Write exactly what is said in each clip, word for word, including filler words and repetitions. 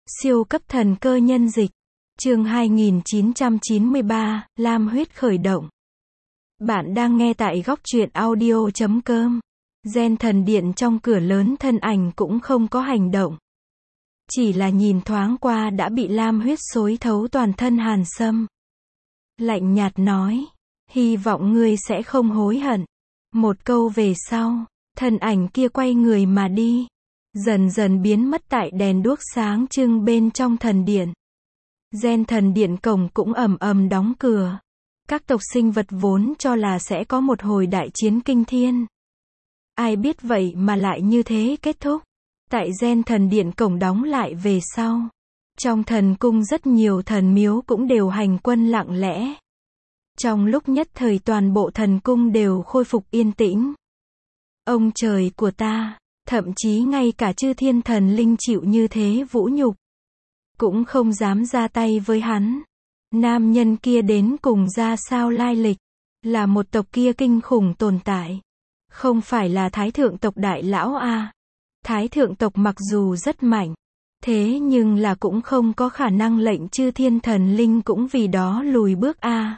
Siêu cấp thần cơ nhân dịch. Chương hai nghìn chín trăm chín mươi ba, Lam huyết khởi động. Bạn đang nghe tại góc truyện audio chấm com. Gen thần điện trong cửa lớn thân ảnh cũng không có hành động. Chỉ là nhìn thoáng qua đã bị lam huyết xối thấu toàn thân Hàn Sâm. Lạnh nhạt nói, hy vọng ngươi sẽ không hối hận. Một câu về sau, thân ảnh kia quay người mà đi. Dần dần biến mất tại đèn đuốc sáng trưng bên trong thần điện. Gen thần điện cổng cũng ầm ầm đóng cửa. Các tộc sinh vật vốn cho là sẽ có một hồi đại chiến kinh thiên. Ai biết vậy mà lại như thế kết thúc. Tại Gen thần điện cổng đóng lại về sau. Trong thần cung rất nhiều thần miếu cũng đều hành quân lặng lẽ. Trong lúc nhất thời toàn bộ thần cung đều khôi phục yên tĩnh. Ông trời của ta, thậm chí ngay cả chư thiên thần linh chịu như thế vũ nhục, cũng không dám ra tay với hắn. Nam nhân kia đến cùng ra sao lai lịch, là một tộc kia kinh khủng tồn tại. Không phải là thái thượng tộc đại lão a. Thái thượng tộc mặc dù rất mạnh, thế nhưng là cũng không có khả năng lệnh chư thiên thần linh cũng vì đó lùi bước a.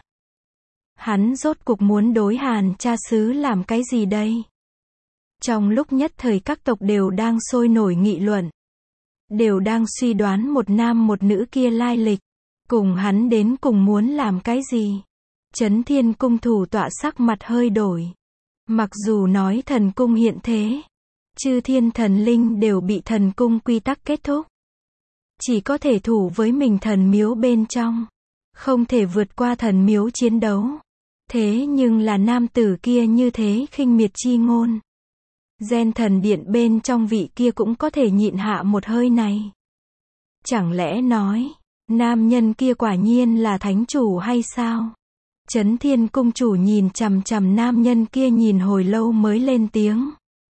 Hắn rốt cuộc muốn đối Hàn cha xứ làm cái gì đây? Trong lúc nhất thời các tộc đều đang sôi nổi nghị luận. Đều đang suy đoán một nam một nữ kia lai lịch. Cùng hắn đến cùng muốn làm cái gì? Chấn Thiên cung thủ tọa sắc mặt hơi đổi. Mặc dù nói thần cung hiện thế, chư thiên thần linh đều bị thần cung quy tắc kết thúc. Chỉ có thể thủ với mình thần miếu bên trong. Không thể vượt qua thần miếu chiến đấu. Thế nhưng là nam tử kia như thế khinh miệt chi ngôn. Gen thần điện bên trong vị kia cũng có thể nhịn hạ một hơi này. Chẳng lẽ nói, nam nhân kia quả nhiên là thánh chủ hay sao? Chấn Thiên cung chủ nhìn chằm chằm nam nhân kia nhìn hồi lâu mới lên tiếng.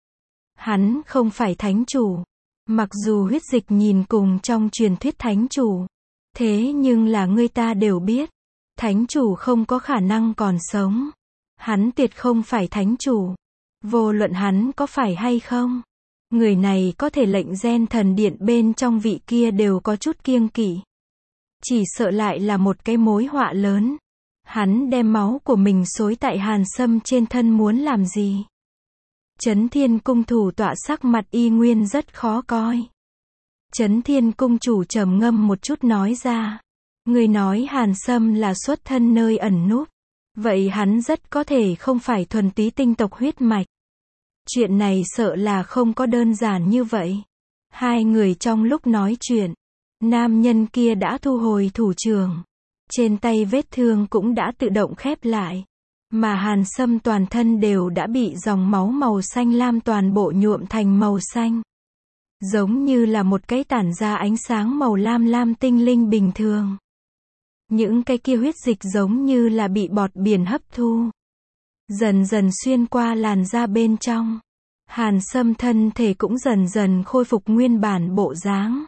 Hắn không phải thánh chủ. Mặc dù huyết dịch nhìn cùng trong truyền thuyết thánh chủ. Thế nhưng là người ta đều biết. Thánh chủ không có khả năng còn sống. Hắn tuyệt không phải thánh chủ. Vô luận hắn có phải hay không, người này có thể lệnh Gen thần điện bên trong vị kia đều có chút kiêng kỵ. Chỉ sợ lại là một cái mối họa lớn. Hắn đem máu của mình xối tại Hàn Sâm trên thân muốn làm gì? Chấn Thiên cung thủ tọa sắc mặt y nguyên rất khó coi. Chấn Thiên cung chủ trầm ngâm một chút nói ra. Người nói Hàn Sâm là xuất thân nơi ẩn núp. Vậy hắn rất có thể không phải thuần túy tinh tộc huyết mạch. Chuyện này sợ là không có đơn giản như vậy. Hai người trong lúc nói chuyện, nam nhân kia đã thu hồi thủ trưởng. Trên tay vết thương cũng đã tự động khép lại. Mà Hàn Sâm toàn thân đều đã bị dòng máu màu xanh lam toàn bộ nhuộm thành màu xanh. Giống như là một cái tản ra ánh sáng màu lam lam tinh linh bình thường. Những cái kia huyết dịch giống như là bị bọt biển hấp thu. Dần dần xuyên qua làn da bên trong. Hàn Sâm thân thể cũng dần dần khôi phục nguyên bản bộ dáng.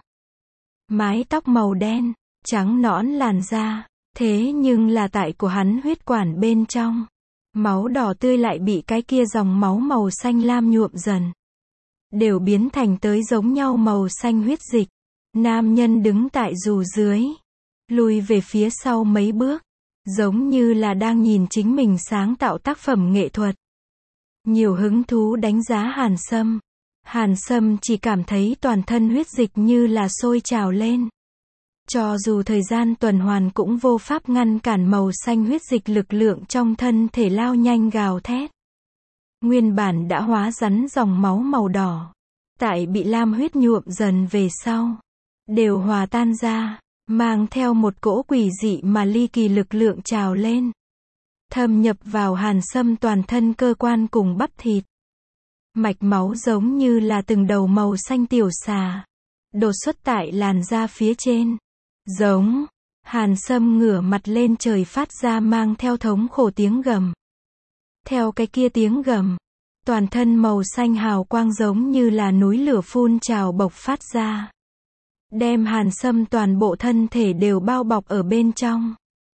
Mái tóc màu đen, trắng nõn làn da. Thế nhưng là tại của hắn huyết quản bên trong. Máu đỏ tươi lại bị cái kia dòng máu màu xanh lam nhuộm dần. Đều biến thành tới giống nhau màu xanh huyết dịch. Nam nhân đứng tại dù dưới. Lùi về phía sau mấy bước. Giống như là đang nhìn chính mình sáng tạo tác phẩm nghệ thuật. Nhiều hứng thú đánh giá Hàn Sâm. Hàn Sâm chỉ cảm thấy toàn thân huyết dịch như là sôi trào lên. Cho dù thời gian tuần hoàn cũng vô pháp ngăn cản màu xanh huyết dịch lực lượng trong thân thể lao nhanh gào thét. Nguyên bản đã hóa rắn dòng máu màu đỏ. Tại bị lam huyết nhuộm dần về sau. Đều hòa tan ra. Mang theo một cỗ quỷ dị mà ly kỳ lực lượng trào lên. Thâm nhập vào Hàn Sâm toàn thân cơ quan cùng bắp thịt. Mạch máu giống như là từng đầu màu xanh tiểu xà. Đột xuất tại làn da phía trên. Giống. Hàn Sâm ngửa mặt lên trời phát ra mang theo thống khổ tiếng gầm. Theo cái kia tiếng gầm. Toàn thân màu xanh hào quang giống như là núi lửa phun trào bộc phát ra. Đem Hàn Sâm toàn bộ thân thể đều bao bọc ở bên trong.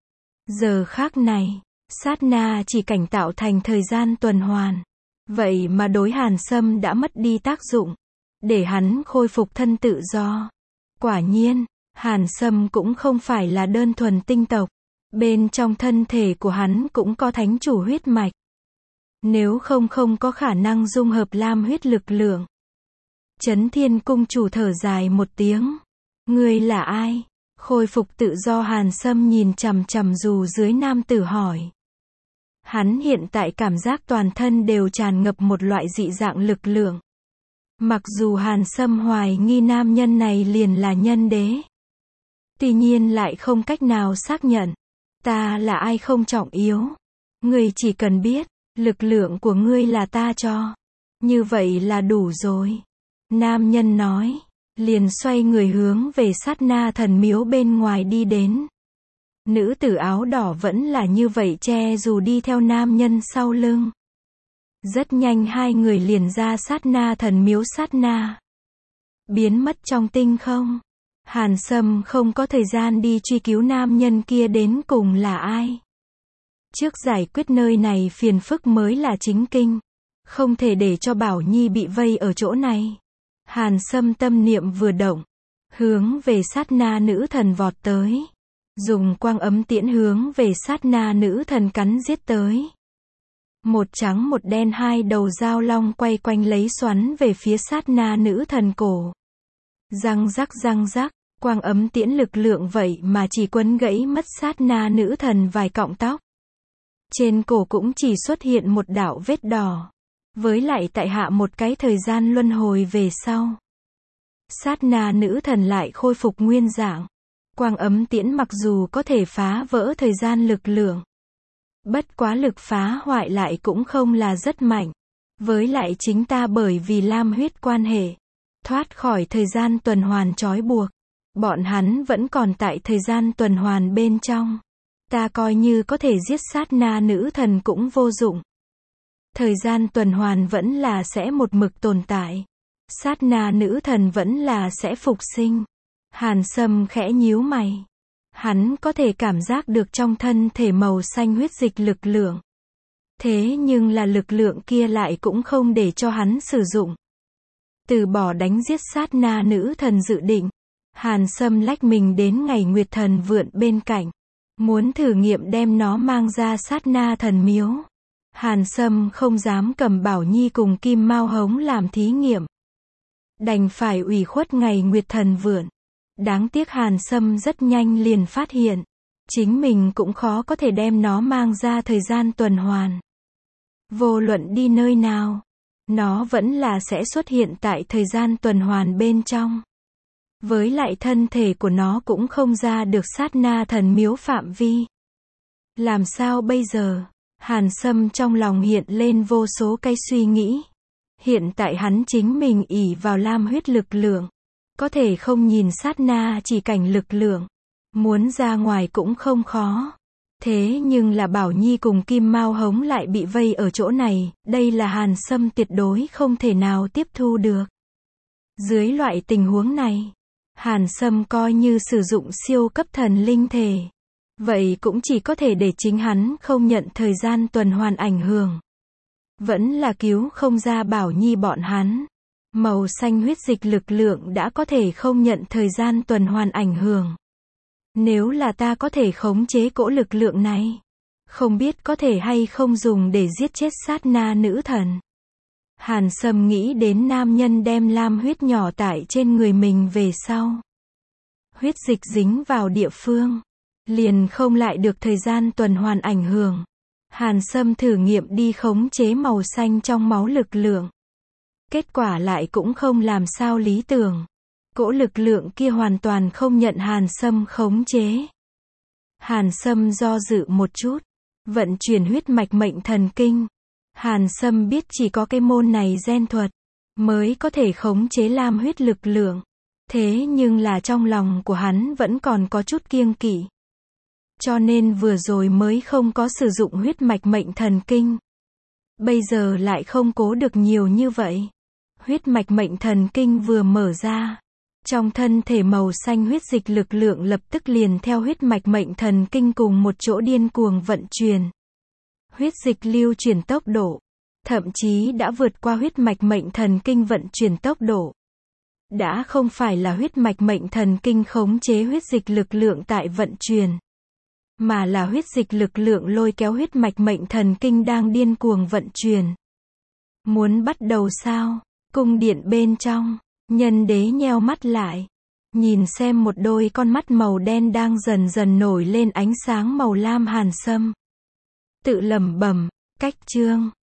Giờ khác này, sát na chỉ cảnh tạo thành thời gian tuần hoàn. Vậy mà đối Hàn Sâm đã mất đi tác dụng. Để hắn khôi phục thân tự do. Quả nhiên, Hàn Sâm cũng không phải là đơn thuần tinh tộc. Bên trong thân thể của hắn cũng có thánh chủ huyết mạch. Nếu không không có khả năng dung hợp lam huyết lực lượng. Chấn Thiên cung chủ thở dài một tiếng. Ngươi là ai? Khôi phục tự do Hàn Sâm nhìn chằm chằm dù dưới nam tử hỏi. Hắn hiện tại cảm giác toàn thân đều tràn ngập một loại dị dạng lực lượng. Mặc dù Hàn Sâm hoài nghi nam nhân này liền là nhân đế. Tuy nhiên lại không cách nào xác nhận. Ta là ai không trọng yếu. Ngươi chỉ cần biết, lực lượng của ngươi là ta cho. Như vậy là đủ rồi. Nam nhân nói, liền xoay người hướng về Sát Na thần miếu bên ngoài đi đến. Nữ tử áo đỏ vẫn là như vậy che dù đi theo nam nhân sau lưng. Rất nhanh hai người liền ra Sát Na thần miếu Sát Na. Biến mất trong tinh không. Hàn Sâm không có thời gian đi truy cứu nam nhân kia đến cùng là ai. Trước giải quyết nơi này phiền phức mới là chính kinh. Không thể để cho Bảo Nhi bị vây ở chỗ này. Hàn Sâm tâm niệm vừa động. Hướng về Sát Na nữ thần vọt tới. Dùng quang ấm tiễn hướng về Sát Na nữ thần cắn giết tới. Một trắng một đen hai đầu dao long quay quanh lấy xoắn về phía Sát Na nữ thần cổ. Răng rắc răng rắc, quang ấm tiễn lực lượng vậy mà chỉ quấn gãy mất Sát Na nữ thần vài cọng tóc. Trên cổ cũng chỉ xuất hiện một đạo vết đỏ. Với lại tại hạ một cái thời gian luân hồi về sau. Sát Na nữ thần lại khôi phục nguyên dạng. Quang ấm tiễn mặc dù có thể phá vỡ thời gian lực lượng. Bất quá lực phá hoại lại cũng không là rất mạnh. Với lại chính ta bởi vì lam huyết quan hệ. Thoát khỏi thời gian tuần hoàn trói buộc. Bọn hắn vẫn còn tại thời gian tuần hoàn bên trong. Ta coi như có thể giết Sát Na nữ thần cũng vô dụng. Thời gian tuần hoàn vẫn là sẽ một mực tồn tại. Sát Na nữ thần vẫn là sẽ phục sinh. Hàn Sâm khẽ nhíu mày. Hắn có thể cảm giác được trong thân thể màu xanh huyết dịch lực lượng. Thế nhưng là lực lượng kia lại cũng không để cho hắn sử dụng. Từ bỏ đánh giết Sát Na nữ thần dự định. Hàn Sâm lách mình đến ngày Nguyệt thần vượn bên cạnh. Muốn thử nghiệm đem nó mang ra Sát Na thần miếu. Hàn Sâm không dám cầm Bảo Nhi cùng Kim Mao Hống làm thí nghiệm. Đành phải ủy khuất ngày Nguyệt thần vượn. Đáng tiếc Hàn Sâm rất nhanh liền phát hiện. Chính mình cũng khó có thể đem nó mang ra thời gian tuần hoàn. Vô luận đi nơi nào. Nó vẫn là sẽ xuất hiện tại thời gian tuần hoàn bên trong. Với lại thân thể của nó cũng không ra được Sát Na thần miếu phạm vi. Làm sao bây giờ? Hàn Sâm trong lòng hiện lên vô số cái suy nghĩ. Hiện tại hắn chính mình ỷ vào lam huyết lực lượng. Có thể không nhìn sát na chỉ cảnh lực lượng. Muốn ra ngoài cũng không khó. Thế nhưng là Bảo Nhi cùng Kim Mao Hống lại bị vây ở chỗ này. Đây là Hàn Sâm tuyệt đối không thể nào tiếp thu được. Dưới loại tình huống này, Hàn Sâm coi như sử dụng siêu cấp thần linh thể. Vậy cũng chỉ có thể để chính hắn không nhận thời gian tuần hoàn ảnh hưởng. Vẫn là cứu không ra Bảo Nhi bọn hắn. Màu xanh huyết dịch lực lượng đã có thể không nhận thời gian tuần hoàn ảnh hưởng. Nếu là ta có thể khống chế cỗ lực lượng này, không biết có thể hay không dùng để giết chết sát na nữ thần. Hàn Sâm nghĩ đến nam nhân đem lam huyết nhỏ tải trên người mình về sau. Huyết dịch dính vào địa phương, liền không lại được thời gian tuần hoàn ảnh hưởng. Hàn Sâm thử nghiệm đi khống chế màu xanh trong máu lực lượng. Kết quả lại cũng không làm sao lý tưởng. Cỗ lực lượng kia hoàn toàn không nhận Hàn Sâm khống chế. Hàn Sâm do dự một chút, vận chuyển huyết mạch mệnh thần kinh. Hàn Sâm biết chỉ có cái môn này gen thuật mới có thể khống chế lam huyết lực lượng. Thế nhưng là trong lòng của hắn vẫn còn có chút kiêng kỵ. Cho nên vừa rồi mới không có sử dụng huyết mạch mệnh thần kinh. Bây giờ lại không cố được nhiều như vậy. Huyết mạch mệnh thần kinh vừa mở ra, trong thân thể màu xanh huyết dịch lực lượng lập tức liền theo huyết mạch mệnh thần kinh cùng một chỗ điên cuồng vận chuyển. Huyết dịch lưu chuyển tốc độ, thậm chí đã vượt qua huyết mạch mệnh thần kinh vận chuyển tốc độ. Đã không phải là huyết mạch mệnh thần kinh khống chế huyết dịch lực lượng tại vận chuyển, mà là huyết dịch lực lượng lôi kéo huyết mạch mệnh thần kinh đang điên cuồng vận chuyển. Muốn bắt đầu sao? Cung điện bên trong, Nhân Đế nheo mắt lại, nhìn xem một đôi con mắt màu đen đang dần dần nổi lên ánh sáng màu lam hàn sâm. Tự lẩm bẩm, cách chương